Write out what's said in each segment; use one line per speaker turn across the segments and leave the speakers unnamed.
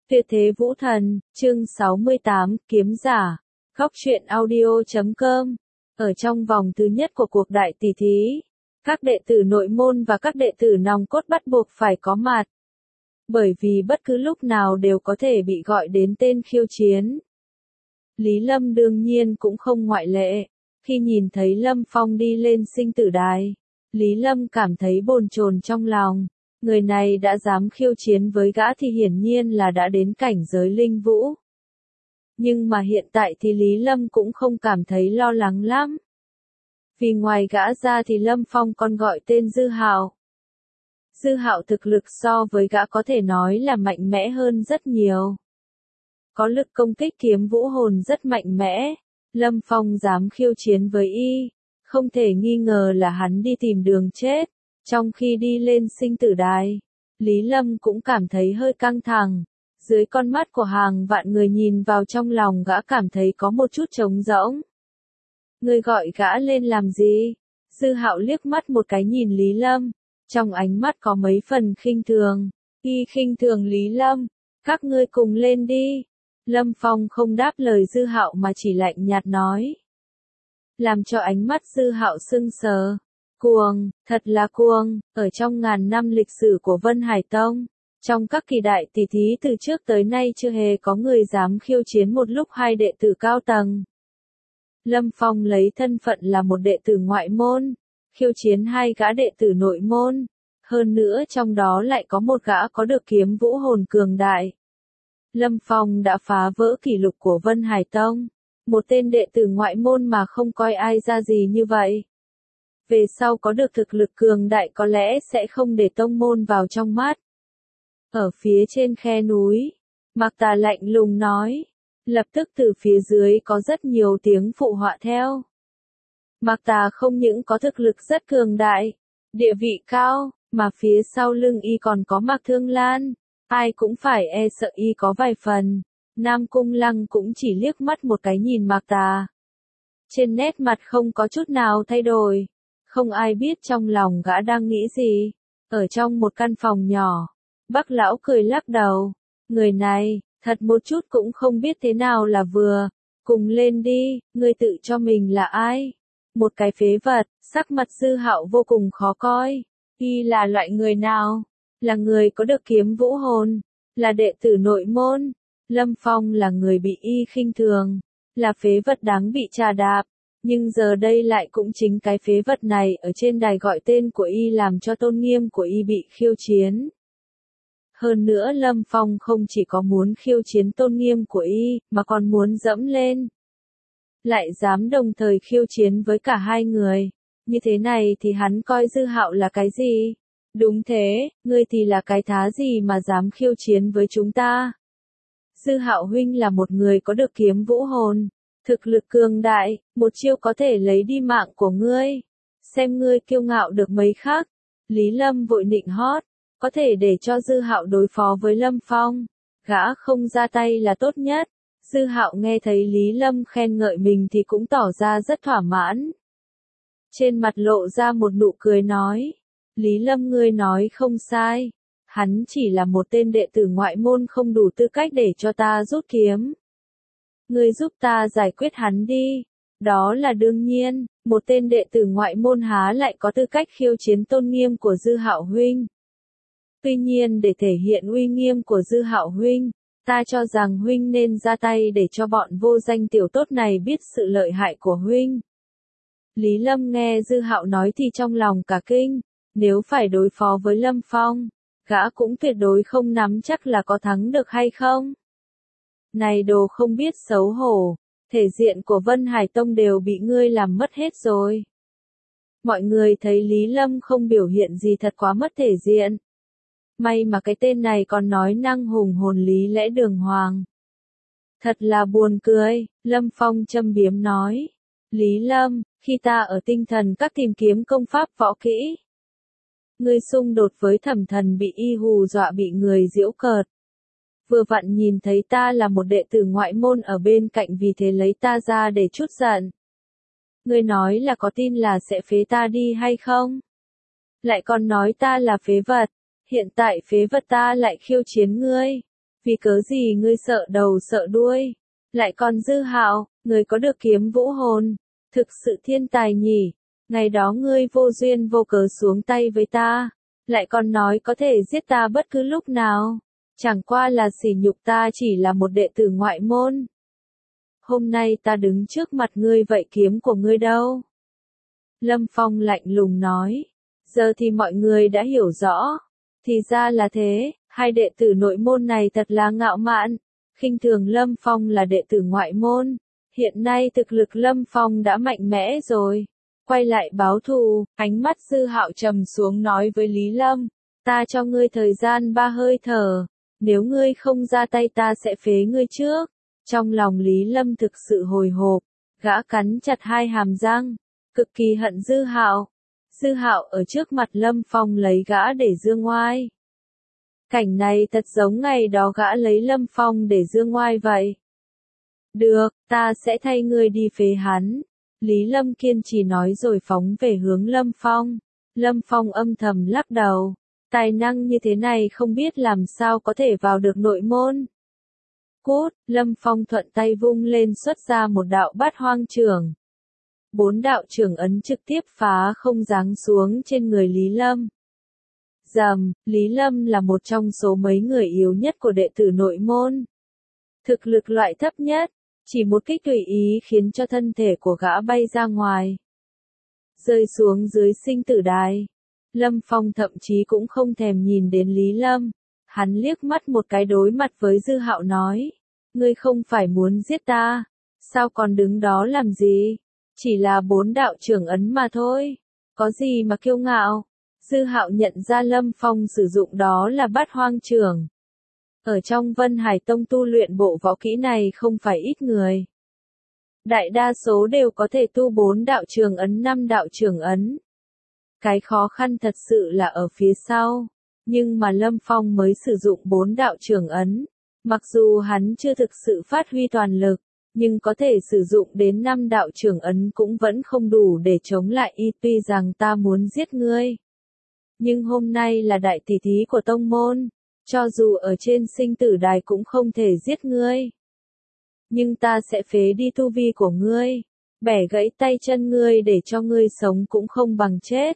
Tuyệt thế vũ thần, chương 68, kiếm giả. Góc truyện audio.com. Ở trong vòng thứ nhất của cuộc đại tỷ thí, các đệ tử nội môn và các đệ tử nòng cốt bắt buộc phải có mặt. Bởi vì bất cứ lúc nào đều có thể bị gọi đến tên khiêu chiến. Lý Lâm đương nhiên cũng không ngoại lệ. Khi nhìn thấy Lâm Phong đi lên sinh tử đài, Lý Lâm cảm thấy bồn chồn trong lòng. Người này đã dám khiêu chiến với gã thì hiển nhiên là đã đến cảnh giới linh vũ. Nhưng mà hiện tại thì Lý Lâm cũng không cảm thấy lo lắng lắm. Vì ngoài gã ra thì Lâm Phong còn gọi tên Dư Hạo. Dư Hạo thực lực so với gã có thể nói là mạnh mẽ hơn rất nhiều. Có lực công kích kiếm vũ hồn rất mạnh mẽ. Lâm Phong dám khiêu chiến với y, không thể nghi ngờ là hắn đi tìm đường chết. Trong khi đi lên sinh tử đài, Lý Lâm cũng cảm thấy hơi căng thẳng. Dưới con mắt của hàng vạn người nhìn vào trong lòng gã cảm thấy có một chút trống rỗng. Người gọi gã lên làm gì? Dư Hạo liếc mắt một cái nhìn Lý Lâm, trong ánh mắt có mấy phần khinh thường. Y khinh thường Lý Lâm, các ngươi cùng lên đi. Lâm Phong không đáp lời Dư Hạo mà chỉ lạnh nhạt nói. Làm cho ánh mắt Dư Hạo sưng sờ. Cuồng, thật là cuồng, ở trong ngàn năm lịch sử của Vân Hải Tông, trong các kỳ đại tỷ thí từ trước tới nay chưa hề có người dám khiêu chiến một lúc hai đệ tử cao tầng. Lâm Phong lấy thân phận là một đệ tử ngoại môn, khiêu chiến hai gã đệ tử nội môn, hơn nữa trong đó lại có một gã có được kiếm vũ hồn cường đại. Lâm Phong đã phá vỡ kỷ lục của Vân Hải Tông, một tên đệ tử ngoại môn mà không coi ai ra gì như vậy. Về sau có được thực lực cường đại có lẽ sẽ không để tông môn vào trong mắt. Ở phía trên khe núi, Mạc Tà lạnh lùng nói. Lập tức từ phía dưới có rất nhiều tiếng phụ họa theo. Mạc Tà không những có thực lực rất cường đại, địa vị cao, mà phía sau lưng y còn có Mạc Thương Lan. Ai cũng phải e sợ y có vài phần. Nam Cung Lăng cũng chỉ liếc mắt một cái nhìn Mạc Tà. Trên nét mặt không có chút nào thay đổi. Không ai biết trong lòng gã đang nghĩ gì. Ở trong một căn phòng nhỏ, Bác lão cười lắc đầu. Người này, thật một chút cũng không biết thế nào là vừa. Cùng lên đi, ngươi tự cho mình là ai? Một cái phế vật, sắc mặt Dư Hạo vô cùng khó coi. Y là loại người nào? Là người có được kiếm vũ hồn, là đệ tử nội môn. Lâm Phong là người bị y khinh thường, là phế vật đáng bị trà đạp. Nhưng giờ đây lại cũng chính cái phế vật này ở trên đài gọi tên của y làm cho tôn nghiêm của y bị khiêu chiến. Hơn nữa Lâm Phong không chỉ có muốn khiêu chiến tôn nghiêm của y, mà còn muốn dẫm lên. Lại dám đồng thời khiêu chiến với cả hai người. Như thế này thì hắn coi Dư Hạo là cái gì? Đúng thế, ngươi thì là cái thá gì mà dám khiêu chiến với chúng ta? Dư Hạo huynh là một người có được kiếm vũ hồn. Thực lực cường đại, một chiêu có thể lấy đi mạng của ngươi. Xem ngươi kiêu ngạo được mấy khắc. Lý Lâm vội nịnh hót, có thể để cho Dư Hạo đối phó với Lâm Phong. Gã không ra tay là tốt nhất. Dư Hạo nghe thấy Lý Lâm khen ngợi mình thì cũng tỏ ra rất thỏa mãn. Trên mặt lộ ra một nụ cười nói. Lý Lâm ngươi nói không sai. Hắn chỉ là một tên đệ tử ngoại môn không đủ tư cách để cho ta rút kiếm. Ngươi giúp ta giải quyết hắn đi. Đó là đương nhiên, một tên đệ tử ngoại môn há lại có tư cách khiêu chiến tôn nghiêm của Dư Hạo huynh. Tuy nhiên để thể hiện uy nghiêm của Dư Hạo huynh, ta cho rằng huynh nên ra tay để cho bọn vô danh tiểu tốt này biết sự lợi hại của huynh. Lý Lâm nghe Dư Hạo nói thì trong lòng cả kinh, nếu phải đối phó với Lâm Phong, gã cũng tuyệt đối không nắm chắc là có thắng được hay không. Này đồ không biết xấu hổ, thể diện của Vân Hải Tông đều bị ngươi làm mất hết rồi. Mọi người thấy Lý Lâm không biểu hiện gì thật quá mất thể diện. May mà cái tên này còn nói năng hùng hồn lý lẽ đường hoàng. Thật là buồn cười, Lâm Phong châm biếm nói. Lý Lâm, khi ta ở tinh thần các tìm kiếm công pháp võ kỹ. Ngươi xung đột với Thẩm Thần bị y hù dọa bị người giễu cợt. Vừa vặn nhìn thấy ta là một đệ tử ngoại môn ở bên cạnh vì thế lấy ta ra để trút giận. Ngươi nói là có tin là sẽ phế ta đi hay không? Lại còn nói ta là phế vật. Hiện tại phế vật ta lại khiêu chiến ngươi. Vì cớ gì ngươi sợ đầu sợ đuôi? Lại còn Dư Hạo, ngươi có được kiếm vũ hồn, thực sự thiên tài nhỉ. Ngày đó ngươi vô duyên vô cớ xuống tay với ta, lại còn nói có thể giết ta bất cứ lúc nào. Chẳng qua là sỉ nhục ta chỉ là một đệ tử ngoại môn. Hôm nay ta đứng trước mặt ngươi vậy kiếm của ngươi đâu? Lâm Phong lạnh lùng nói. Giờ thì mọi người đã hiểu rõ. Thì ra là thế, hai đệ tử nội môn này thật là ngạo mạn, khinh thường Lâm Phong là đệ tử ngoại môn. Hiện nay thực lực Lâm Phong đã mạnh mẽ rồi. Quay lại báo thù, ánh mắt Dư Hạo trầm xuống nói với Lý Lâm. Ta cho ngươi thời gian 3 hơi thở. Nếu ngươi không ra tay ta sẽ phế ngươi trước. Trong lòng Lý Lâm thực sự hồi hộp, gã cắn chặt hai hàm răng, cực kỳ hận Dư Hạo. Dư Hạo ở trước mặt Lâm Phong lấy gã để dương ngoai. Cảnh này thật giống ngày đó gã lấy Lâm Phong để dương ngoai vậy. Được, ta sẽ thay ngươi đi phế hắn. Lý Lâm kiên trì nói rồi phóng về hướng Lâm Phong. Lâm Phong âm thầm lắc đầu. Tài năng như thế này không biết làm sao có thể vào được nội môn. Cút, Lâm Phong thuận tay vung lên xuất ra một đạo bát hoang trưởng. 4 đạo trưởng ấn trực tiếp phá không giáng xuống trên người Lý Lâm. Rầm, Lý Lâm là một trong số mấy người yếu nhất của đệ tử nội môn. Thực lực loại thấp nhất, chỉ một kích tùy ý khiến cho thân thể của gã bay ra ngoài. Rơi xuống dưới sinh tử đài. Lâm Phong thậm chí cũng không thèm nhìn đến Lý Lâm. Hắn liếc mắt một cái đối mặt với Dư Hạo nói. Ngươi không phải muốn giết ta, sao còn đứng đó làm gì? Chỉ là 4 đạo trưởng ấn mà thôi, có gì mà kiêu ngạo? Dư Hạo nhận ra Lâm Phong sử dụng đó là bát hoang trưởng. Ở trong Vân Hải Tông tu luyện bộ võ kỹ này không phải ít người. Đại đa số đều có thể tu 4 đạo trường ấn 5 đạo trưởng ấn. Cái khó khăn thật sự là ở phía sau. Nhưng mà Lâm Phong mới sử dụng 4 đạo trưởng ấn. Mặc dù hắn chưa thực sự phát huy toàn lực, nhưng có thể sử dụng đến 5 đạo trưởng ấn cũng vẫn không đủ để chống lại y. Tuy rằng ta muốn giết ngươi, nhưng hôm nay là đại tỷ thí của tông môn, cho dù ở trên sinh tử đài cũng không thể giết ngươi. Nhưng ta sẽ phế đi tu vi của ngươi, bẻ gãy tay chân ngươi để cho ngươi sống cũng không bằng chết.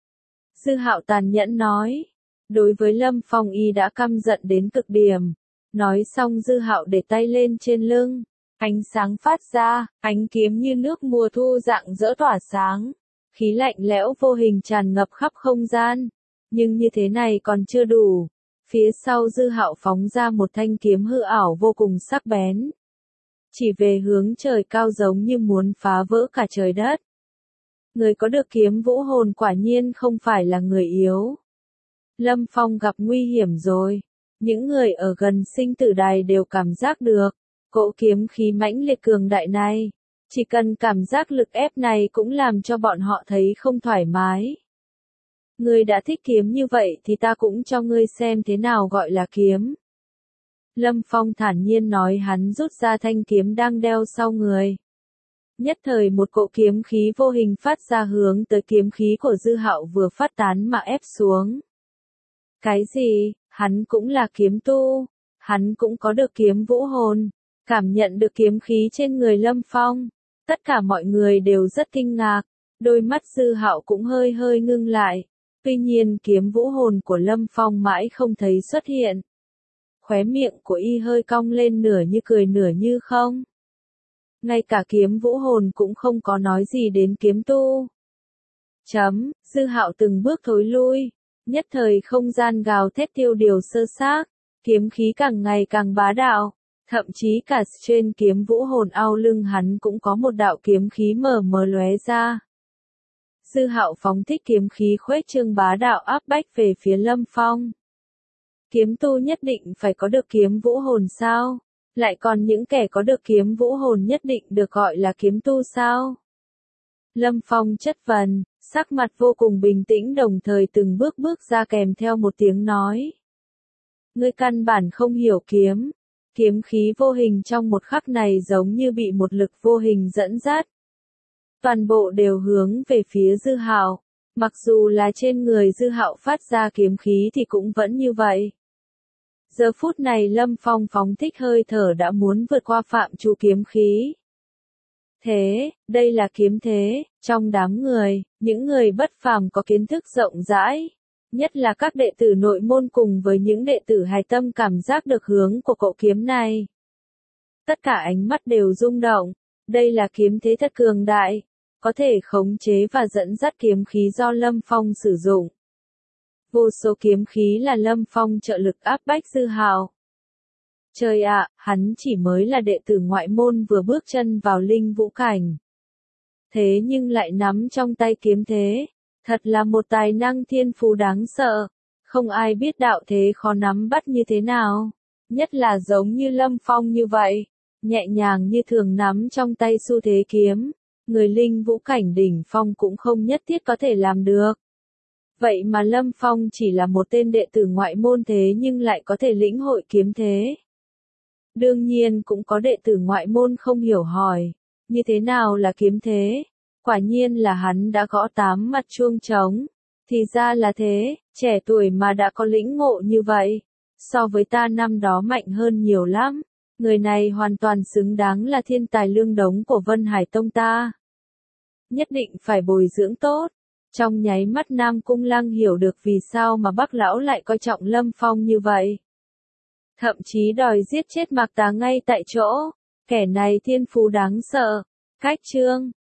Dư Hạo tàn nhẫn nói. Đối với Lâm Phong y đã căm giận đến cực điểm. Nói xong Dư Hạo để tay lên trên lưng. Ánh sáng phát ra, ánh kiếm như nước mùa thu rạng rỡ tỏa sáng. Khí lạnh lẽo vô hình tràn ngập khắp không gian. Nhưng như thế này còn chưa đủ. Phía sau Dư Hạo phóng ra một thanh kiếm hư ảo vô cùng sắc bén. Chỉ về hướng trời cao giống như muốn phá vỡ cả trời đất. Người có được kiếm vũ hồn quả nhiên không phải là người yếu. Lâm Phong gặp nguy hiểm rồi. Những người ở gần sinh tử đài đều cảm giác được. Cỗ kiếm khí mãnh liệt cường đại này. Chỉ cần cảm giác lực ép này cũng làm cho bọn họ thấy không thoải mái. Ngươi đã thích kiếm như vậy thì ta cũng cho ngươi xem thế nào gọi là kiếm. Lâm Phong thản nhiên nói, hắn rút ra thanh kiếm đang đeo sau người. Nhất thời một cỗ kiếm khí vô hình phát ra hướng tới kiếm khí của Dư Hạo vừa phát tán mà ép xuống. Cái gì? Hắn cũng là kiếm tu. Hắn cũng có được kiếm vũ hồn. Cảm nhận được kiếm khí trên người Lâm Phong. Tất cả mọi người đều rất kinh ngạc. Đôi mắt Dư Hạo cũng hơi hơi ngưng lại. Tuy nhiên kiếm vũ hồn của Lâm Phong mãi không thấy xuất hiện. Khóe miệng của y hơi cong lên nửa như cười nửa như không. Ngay cả kiếm vũ hồn cũng không có nói gì đến kiếm tu. Dư Hạo từng bước thối lui. Nhất thời không gian gào thét tiêu điều sơ xác. Kiếm khí càng ngày càng bá đạo. Thậm chí cả trên kiếm vũ hồn ao lưng hắn cũng có một đạo kiếm khí mờ mờ lóe ra. Dư Hạo phóng thích kiếm khí khuếch trương bá đạo áp bách về phía Lâm Phong. Kiếm tu nhất định phải có được kiếm vũ hồn sao? Lại còn những kẻ có được kiếm vũ hồn nhất định được gọi là kiếm tu sao? Lâm Phong chất vấn, sắc mặt vô cùng bình tĩnh đồng thời từng bước bước ra kèm theo một tiếng nói. Ngươi căn bản không hiểu kiếm. Kiếm khí vô hình trong một khắc này giống như bị một lực vô hình dẫn dắt. Toàn bộ đều hướng về phía Dư Hạo. Mặc dù là trên người Dư Hạo phát ra kiếm khí thì cũng vẫn như vậy. Giờ phút này Lâm Phong phóng thích hơi thở đã muốn vượt qua phạm trù kiếm khí. Thế, đây là kiếm thế, trong đám người, những người bất phàm có kiến thức rộng rãi, nhất là các đệ tử nội môn cùng với những đệ tử hài tâm cảm giác được hướng của cậu kiếm này. Tất cả ánh mắt đều rung động, đây là kiếm thế thật cường đại, có thể khống chế và dẫn dắt kiếm khí do Lâm Phong sử dụng. Vô số kiếm khí là Lâm Phong trợ lực áp bách Dư Hạo. Trời ạ, hắn chỉ mới là đệ tử ngoại môn vừa bước chân vào linh vũ cảnh. Thế nhưng lại nắm trong tay kiếm thế, thật là một tài năng thiên phú đáng sợ, không ai biết đạo thế khó nắm bắt như thế nào, nhất là giống như Lâm Phong như vậy, nhẹ nhàng như thường nắm trong tay xu thế kiếm, người linh vũ cảnh đỉnh phong cũng không nhất thiết có thể làm được. Vậy mà Lâm Phong chỉ là một tên đệ tử ngoại môn thế nhưng lại có thể lĩnh hội kiếm thế. Đương nhiên cũng có đệ tử ngoại môn không hiểu hỏi, như thế nào là kiếm thế? Quả nhiên là hắn đã gõ 8 mặt chuông trống. Thì ra là thế, trẻ tuổi mà đã có lĩnh ngộ như vậy. So với ta năm đó mạnh hơn nhiều lắm. Người này hoàn toàn xứng đáng là thiên tài lương đống của Vân Hải Tông ta. Nhất định phải bồi dưỡng tốt. Trong nháy mắt Nam Cung Lăng hiểu được vì sao mà Bắc Lão lại coi trọng Lâm Phong như vậy. Thậm chí đòi giết chết Mạc Tá ngay tại chỗ. Kẻ này thiên phú đáng sợ. Cách chương